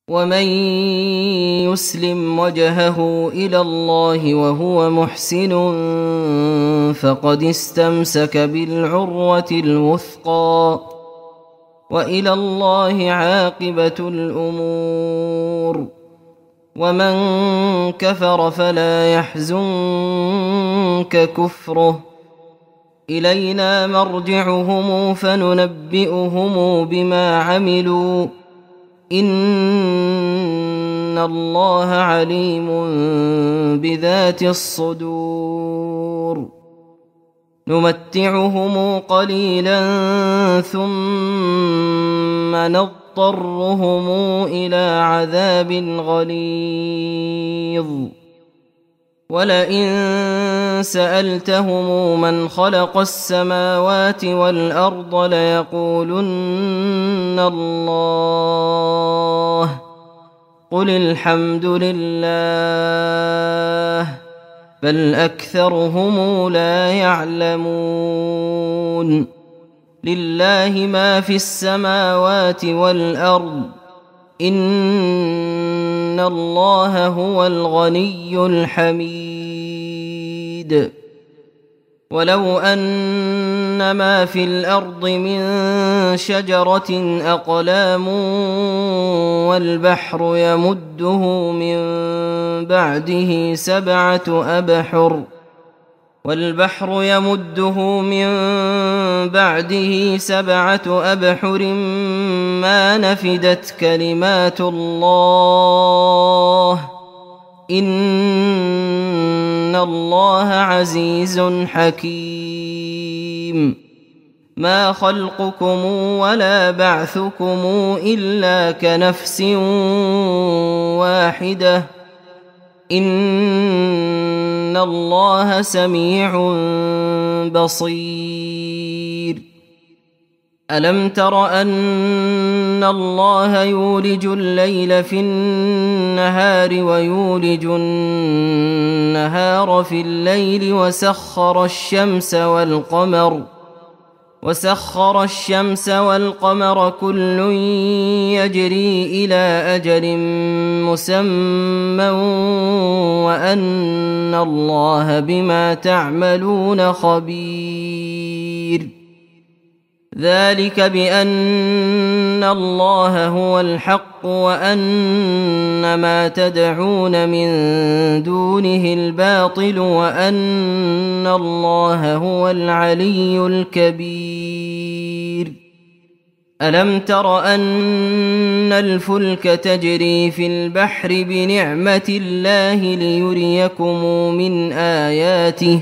ومن يسلم وجهه إلى الله وهو محسن فقد استمسك بالعروة الوثقى وإلى الله عاقبة الأمور. ومن كفر فلا يحزنك كفره، إلينا مرجعهم فننبئهم بما عملوا إن الله عليم بذات الصدور. نمتعهم قليلا ثم نضطرهم إلى عذاب غليظ. ولئن سألتهم من خلق السماوات والأرض ليقولن الله قل الحمد لله بل أكثرهم لا يعلمون. لله ما في السماوات والأرض إن الله هو الغني الحميد. ولو أن ما في الأرض من شجرة أقلام والبحر يمده من بعده سبعة أبحر ما نفدت كلمات الله إن الله عزيز حكيم. ما خلقكم ولا بعثكم إلا كنفس واحدة إن الله سميع بصير. ألم تر أن الله يولج الليل في النهار ويولج النهار في الليل وسخر الشمس والقمر كل يجري إلى أجل مسمى وأن الله بما تعملون خبير. ذلك بأن الله هو الحق وأن ما تدعون من دونه الباطل وأن الله هو العلي الكبير. ألم تر أن الفلك تجري في البحر بنعمة الله ليريكم من آياته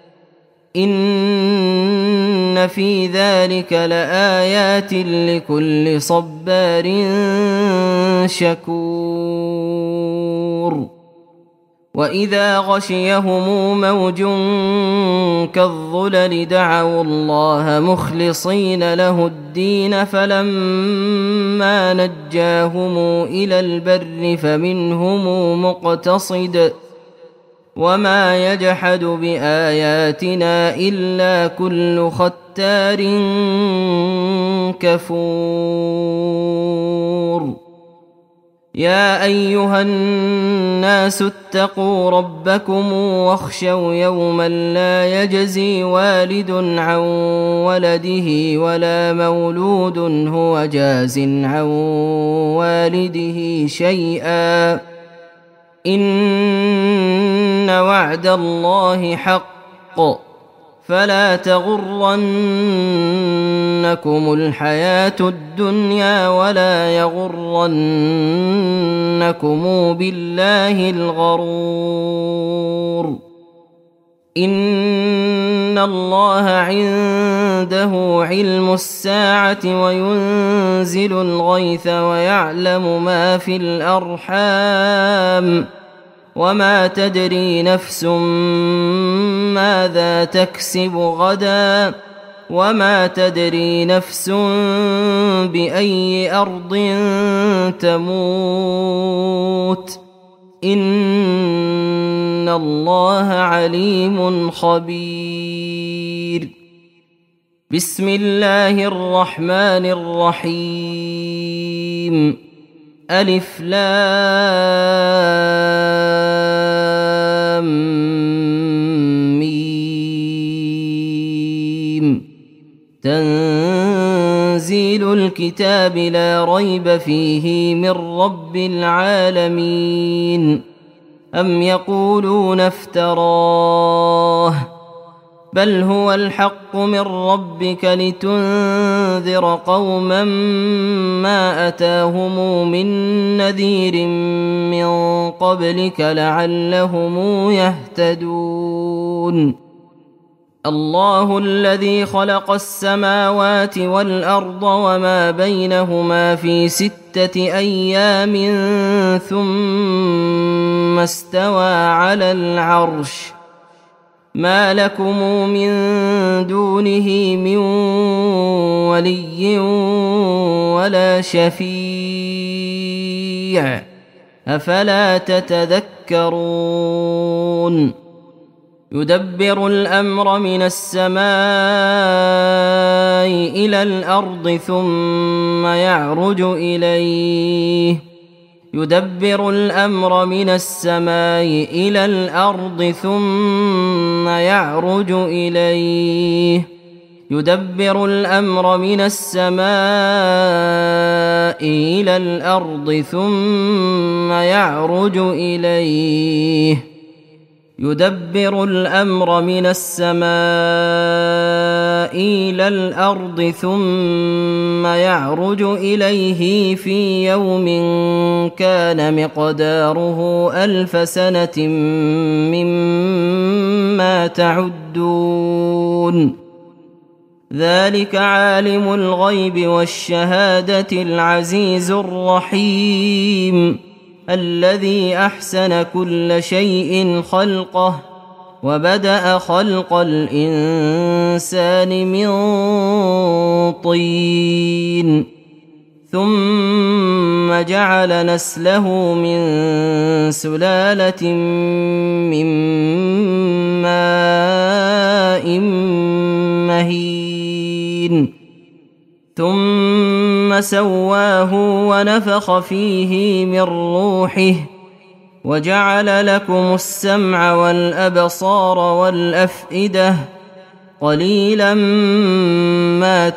إن في ذلك لآيات لكل صبار شكور. وإذا غشيهم موج كالظلل دعوا الله مخلصين له الدين فلما نجاهم إلى البر فمنهم مقتصد وما يجحد بآياتنا إلا كل ختار كفور. يا أيها الناس اتقوا ربكم واخشوا يوما لا يجزي والد عن ولده ولا مولود هو جاز عن والده شيئا إن وعد الله حق فلا تغرنكم الحياة الدنيا ولا يغرنكم بالله الغرور. إن الله عنده علم الساعة وينزل الغيث ويعلم ما في الأرحام وما تدري نفس ماذا تكسب غدا وما تدري نفس بأي أرض تموت إن الله عليم خبير. بسم الله الرحمن الرحيم. ألف لام ميم تنزيل الكتاب لا ريب فيه من رب العالمين أم يقولون افتراه بل هو الحق من ربك لتنذر قوما ما أتاهم من نذير من قبلك لعلهم يهتدون الله الذي خلق السماوات والأرض وما بينهما في 6 أيام ثم استوى على العرش ما لكم من دونه من ولي ولا شفيع أفلا تتذكرون يدبر الأمر من السماء إلى الأرض ثم يعرج إليه يدبر الأمر من السماء إلى الأرض ثم يعرج إليه يدبر الأمر من السماء إلى الأرض ثم يعرج إليه يدبر الأمر من السماء إلى الأرض ثم يعرج إليه في يوم كان مقداره 1000 سنة مما تعدون ذلك عالم الغيب والشهادة العزيز الرحيم الذي أحسن كل شيء خلقه وبدأ خلق الإنسان من طين ثم جعل نسله من سلالة من ماء مهين ثم سواه ونفخ فيه من روحه وجعل لكم السمع والأبصار والأفئدة قليلا ما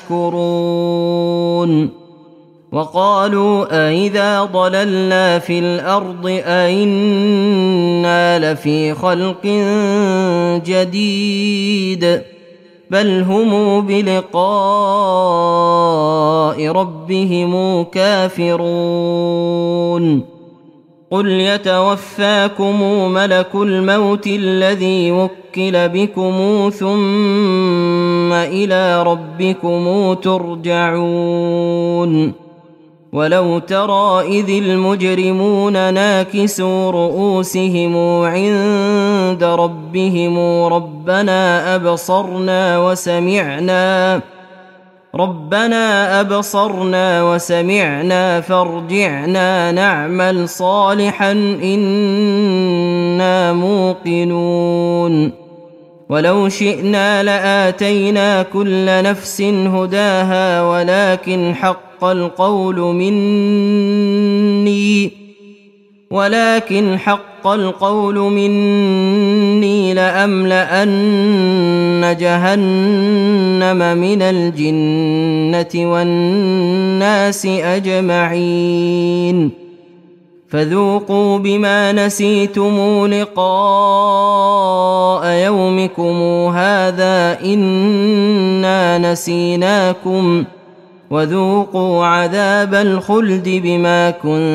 تشكرون وقالوا أئذا ضللنا في الأرض أئنا لفي خلق جديد بل هم بلقاء ربهم كافرون قل يتوفاكم ملك الموت الذي وكل بكم ثم إلى ربكم ترجعون ولو ترى إذ المجرمون ناكسوا رؤوسهم عند ربهم ربنا أبصرنا وسمعنا فارجعنا نعمل صالحا إنا موقنون ولو شئنا لآتينا كل نفس هداها ولكن حق القول مني لأملأن جهنم من الجنة والناس أجمعين فذوقوا بما نسيتم لقاء يومكم هذا إنا نسيناكم وذوقوا عذاب الخلد بما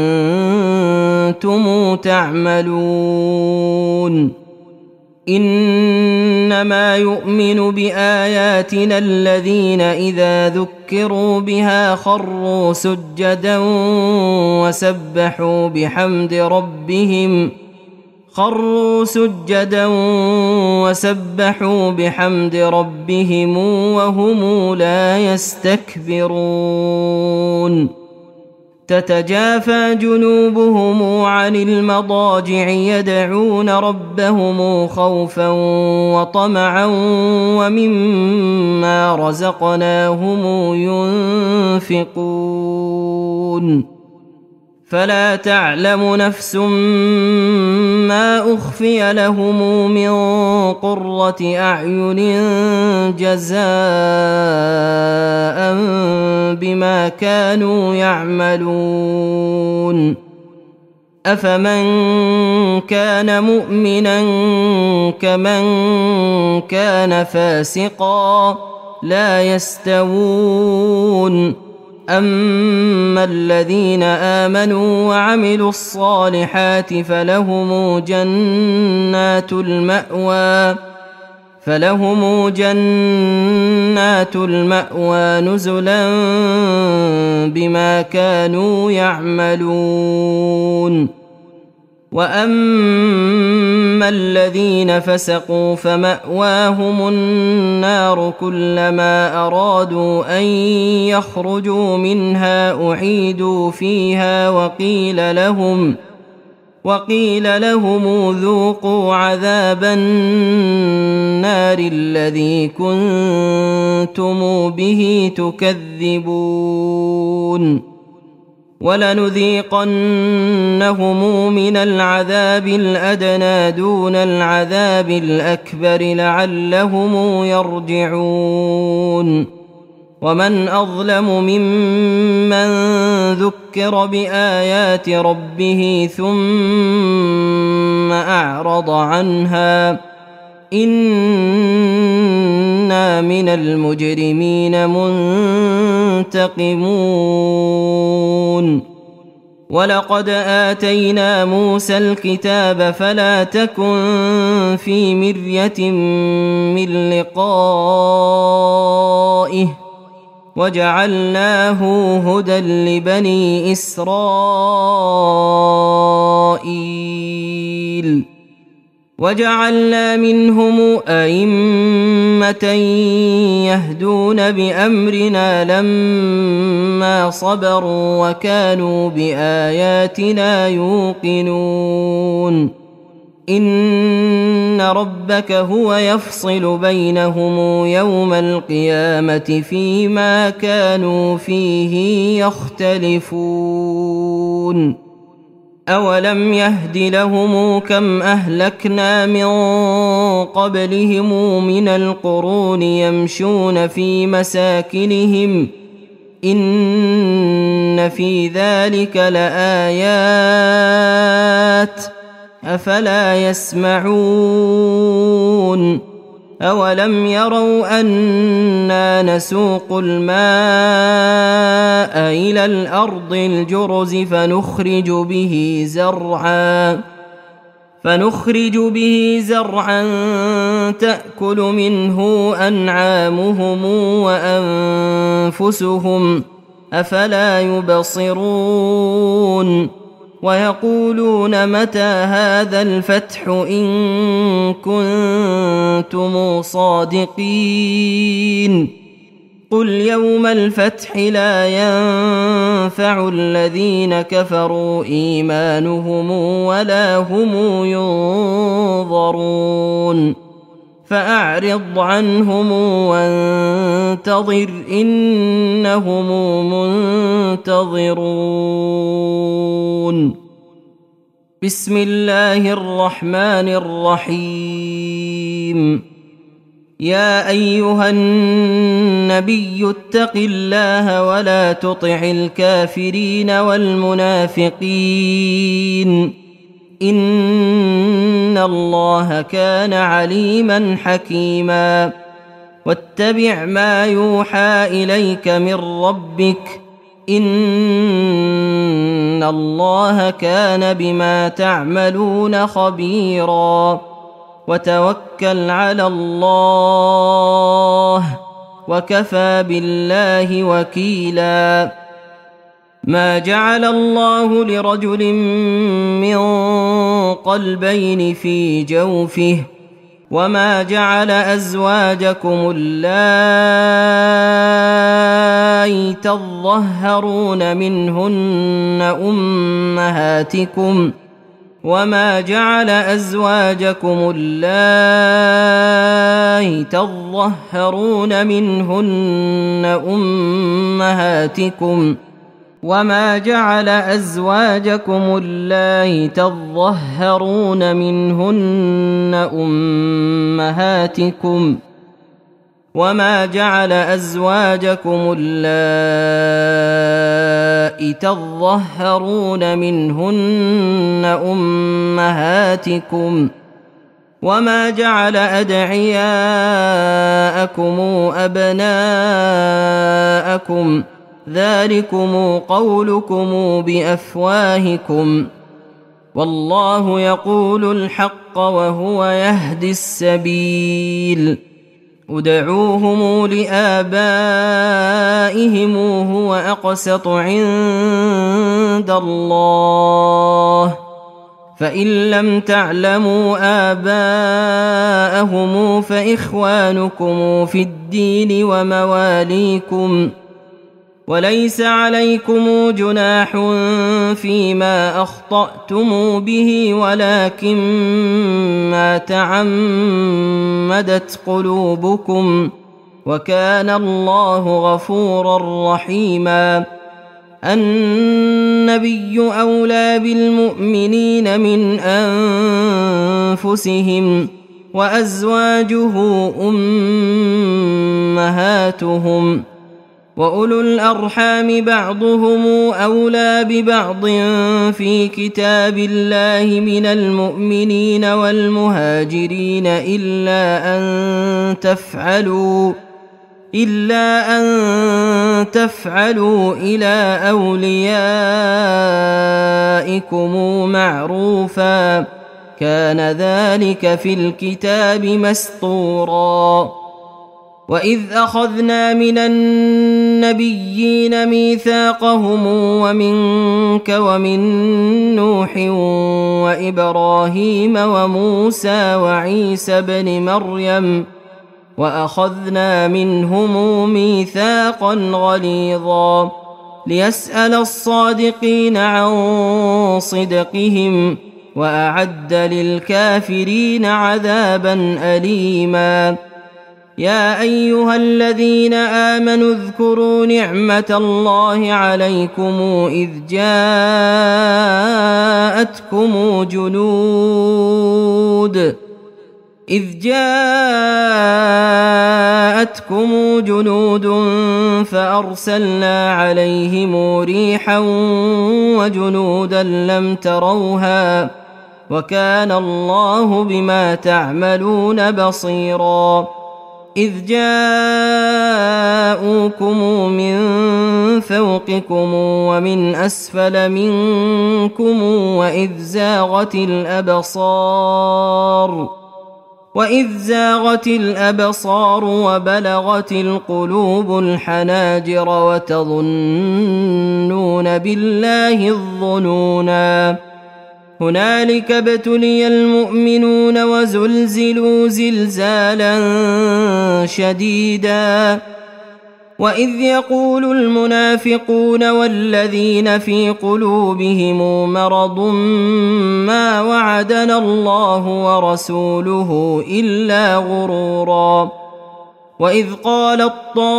كنتم تعملون إنما يؤمن بآياتنا الذين إذا ذكروا بها خروا سجدا وسبحوا بحمد ربهم وهم لا يستكبرون تتجافى جنوبهم عن المضاجع يدعون ربهم خوفا وطمعا ومما رزقناهم ينفقون فلا تعلم نفس ما أخفي لهم من قرة أعين جزاء بما كانوا يعملون أفمن كان مؤمنا كمن كان فاسقا لا يستوون أما الذين آمنوا وعملوا الصالحات فلهم جنات المأوى نزلا بما كانوا يعملون وأما الذين فسقوا فمأواهم النار كلما أرادوا أن يخرجوا منها أعيدوا فيها وقيل لهم ذوقوا عذاب النار الذي كنتم به تكذبون ولنذيقنهم من العذاب الأدنى دون العذاب الأكبر لعلهم يرجعون ومن أظلم ممن ذكر بآيات ربه ثم أعرض عنها إنا من المجرمين منتقمون ولقد آتينا موسى الكتاب فلا تكن في مرية من لقائه وجعلناه هدى لبني إسرائيل وجعلنا منهم أئمة يهدون بأمرنا لما صبروا وكانوا بآياتنا يوقنون إن ربك هو يفصل بينهم يوم القيامة فيما كانوا فيه يختلفون أولم يهد لهم كم أهلكنا من قبلهم من القرون يمشون في مساكنهم إن في ذلك لآيات أفلا يسمعون أولم يروا أنا نسوق الماء إلى الأرض الجرز فنخرج به زرعا تأكل منه أنعامهم وأنفسهم أفلا يبصرون ويقولون متى هذا الفتح إن كنتم صادقين قل يوم الفتح لا ينفع الذين كفروا إيمانهم ولا هم ينظرون فأعرض عنهم وانتظر إنهم منتظرون بسم الله الرحمن الرحيم يا أيها النبي اتق الله ولا تطع الكافرين والمنافقين إن الله كان عليما حكيما واتبع ما يوحى إليك من ربك إن الله كان بما تعملون خبيرا وتوكل على الله وكفى بالله وكيلا ما جعل الله لرجل من قلبين في جوفه وما جعل أزواجكم اللائي تظهرون منهن أمهاتكم وما جعل أزواجكم اللائي تظهرون منهن أمهاتكم وما جعل أزواجكم اللائي تظهرون منهن أمهاتكم وما جعل أدعياءكم أبناءكم ذلكم قولكم بأفواهكم والله يقول الحق وهو يهدي السبيل ادعوهم لآبائهم هو أقسط عند الله فإن لم تعلموا آباءهم فإخوانكم في الدين ومواليكم وليس عليكم جناح فيما أخطأتم به ولكن ما تعمدت قلوبكم وكان الله غفورا رحيما النبي أولى بالمؤمنين من أنفسهم وأزواجه أمهاتهم وأولو الأرحام بعضهم أولى ببعض في كتاب الله من المؤمنين والمهاجرين إلا أن تفعلوا إلى أوليائكم معروفا كان ذلك في الكتاب مسطورا وإذ أخذنا من النبيين ميثاقهم ومنك ومن نوح وإبراهيم وموسى وعيسى بن مريم وأخذنا منهم ميثاقا غليظا ليسأل الصادقين عن صدقهم وأعد للكافرين عذابا أليما يا أيها الذين آمنوا اذكروا نعمة الله عليكم إذ جاءتكم جنود فأرسلنا عليهم ريحا وجنودا لم تروها وكان الله بما تعملون بصيرا إذ جاءوكم من فوقكم ومن أسفل منكم وإذ زاغت الأبصار وبلغت القلوب الحناجر وتظنون بالله الظنونا هنالك ابتلي المؤمنون وزلزلوا زلزالا شديدا وإذ يقول المنافقون والذين في قلوبهم مرض ما وعدنا الله ورسوله إلا غرورا وإذ قالت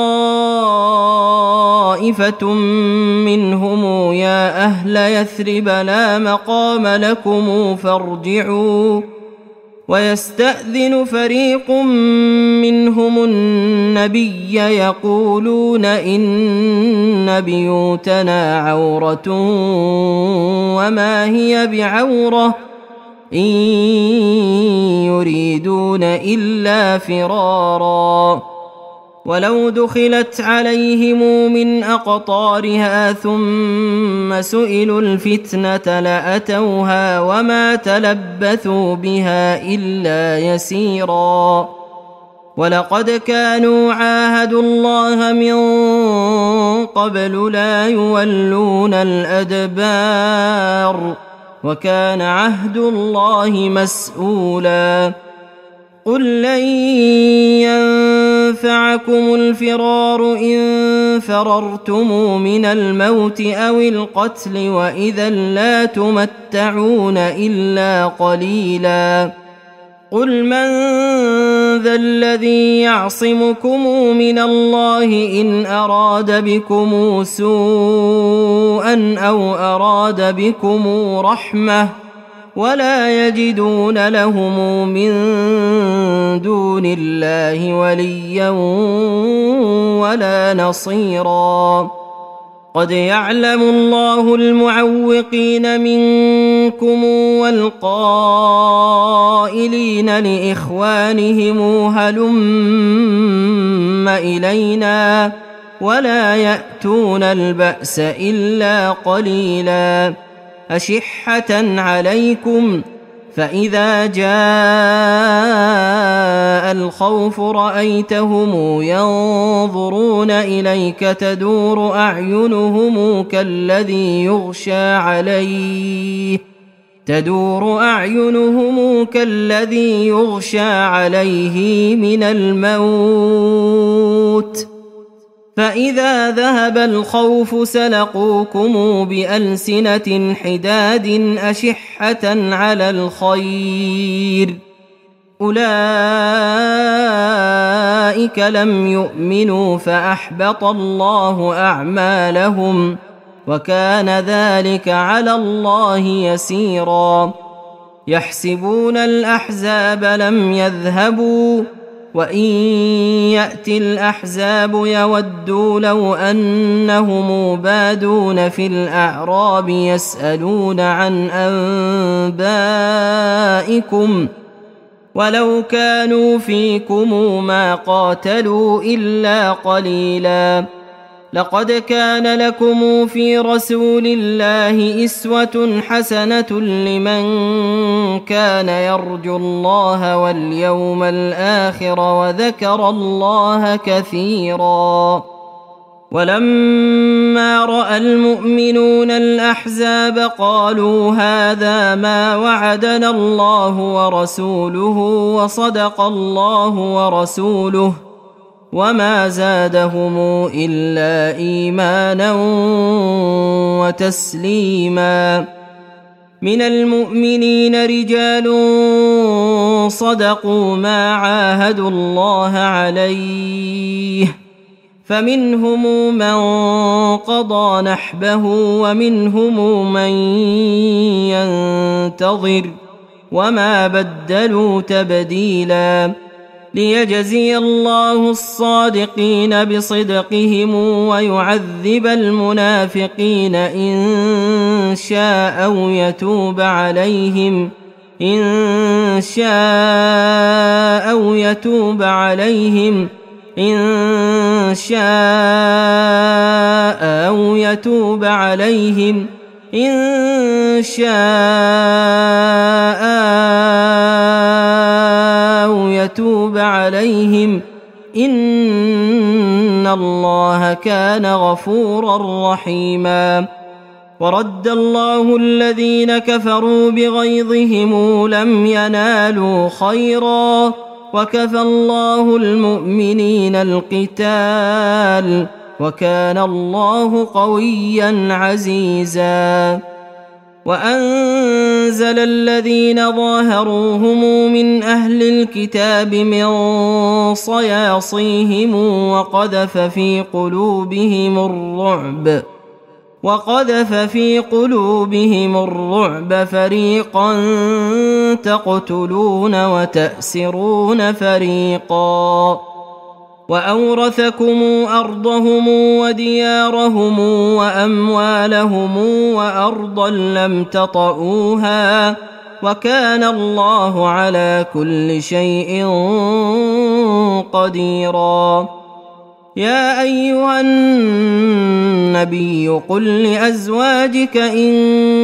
طائفة منهم يا أهل يثرب لا مقام لكم فارجعوا ويستأذن فريق منهم النبي يقولون إن بيوتنا عورة وما هي بعورة إن يريدون إلا فرارا ولو دخلت عليهم من أقطارها ثم سئلوا الفتنة لأتوها وما تلبثوا بها إلا يسيرا ولقد كانوا عاهدوا الله من قبل لا يولون الأدبار وكان عهد الله مسؤولا قل لن ينفعكم الفرار إن فررتم من الموت أو القتل وإذا لا تمتعون إلا قليلا قل من ذا الذي يعصمكم من الله إن أراد بكم سوءا أو أراد بكم رحمة ولا يجدون لهم من دون الله وليا ولا نصيرا قد يعلم الله المعوقين منكم والقائلين لإخوانهم هلم إلينا ولا يأتون البأس إلا قليلا أشحة عليكم فإذا جاء الخوف رأيتهم ينظرون إليك تدور أعينهم كالذي يغشى عليه من الموت فإذا ذهب الخوف سلقوكم بألسنة حداد أشحة على الخير أولئك لم يؤمنوا فأحبط الله أعمالهم وكان ذلك على الله يسيرا يحسبون الأحزاب لم يذهبوا وإن يأتي الأحزاب يودوا لو أنهم بادون في الأعراب يسألون عن أنبائكم ولو كانوا فيكم ما قاتلوا إلا قليلا لقد كان لكم في رسول الله أسوة حسنة لمن كان يرجو الله واليوم الآخر وذكر الله كثيرا ولما رأى المؤمنون الأحزاب قالوا هذا ما وعدنا الله ورسوله وصدق الله ورسوله وما زادهم إلا إيمانا وتسليما من المؤمنين رجال صدقوا ما عاهدوا الله عليه فمنهم من قضى نحبه ومنهم من ينتظر وما بدلوا تبديلا ليجزي الله الصادقين بصدقهم ويعذب المنافقين إن شاء أو يتوب عليهم إن شاء أو يتوب عليهم إن شاء أو يتوب عليهم إن شاء أو يتوب عليهم إن الله كان غفورا رحيما ورد الله الذين كفروا بغيظهم لم ينالوا خيرا وكفى الله المؤمنين القتال وكان الله قويا عزيزا وأنزل الذين ظاهروهم من أهل الكتاب من صياصيهم وقذف في قلوبهم الرعب فريقا تقتلون وتأسرون فريقا وأورثكم أرضهم وديارهم وأموالهم وأرضا لم تطئوها وكان الله على كل شيء قديرا يا أيها النبي قل لأزواجك إن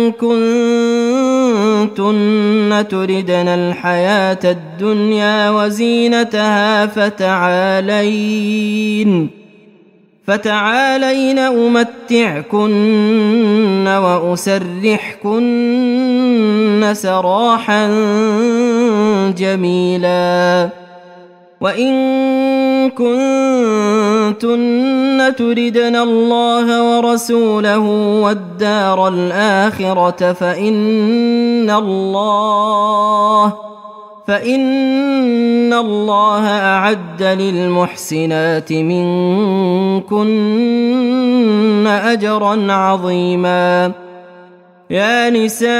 كنتن تردن الحياة الدنيا وزينتها فتعالين أمتعكن وأسرحكن سراحا جميلا وإن كنتن تردن الله ورسوله والدار الآخرة فإن الله أعد للمحسنات منكن أجرا عظيما. يا نساء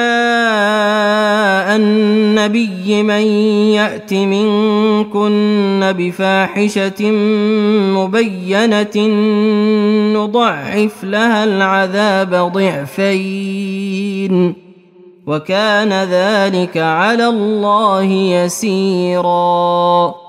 النبي من يأت منكن بفاحشة مبينة نضعف لها العذاب ضعفين وكان ذلك على الله يسيرا.